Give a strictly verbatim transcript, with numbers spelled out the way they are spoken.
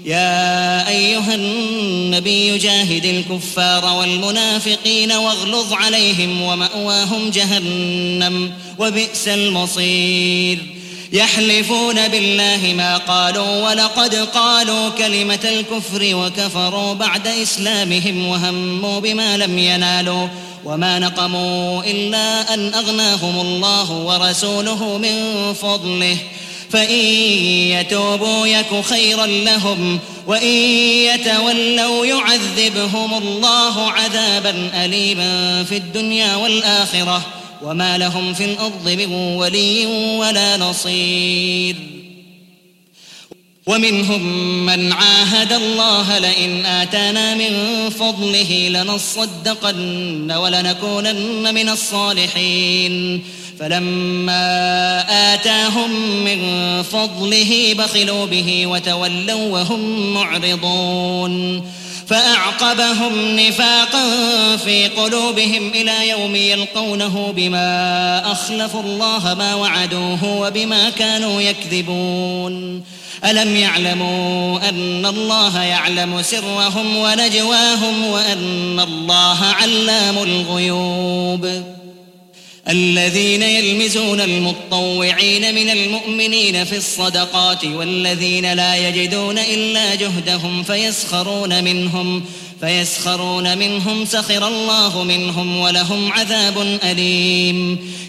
يا أيها النبي جاهد الكفار والمنافقين واغلظ عليهم ومأواهم جهنم وبئس المصير يحلفون بالله ما قالوا ولقد قالوا كلمة الكفر وكفروا بعد إسلامهم وهموا بما لم ينالوا وما نقموا إلا أن أغناهم الله ورسوله من فضله فإن يتوبوا يك خيرا لهم وإن يتولوا يعذبهم الله عذابا أليما في الدنيا والآخرة وما لهم في الأرض من ولي ولا نصير ومنهم من عاهد الله لئن آتانا من فضله لنصدقن ولنكونن من الصالحين فلما آتاهم من فضله بخلوا به وتولوا وهم معرضون فأعقبهم نفاقا في قلوبهم إلى يوم يلقونه بما أخلفوا الله ما وعدوه وبما كانوا يكذبون ألم يعلموا أن الله يعلم سرهم ونجواهم وأن الله علام الغيوب الذين يلمزون المطوعين من المؤمنين في الصدقات والذين لا يجدون إلا جهدهم فيسخرون منهم فيسخرون منهم سخر الله منهم ولهم عذاب أليم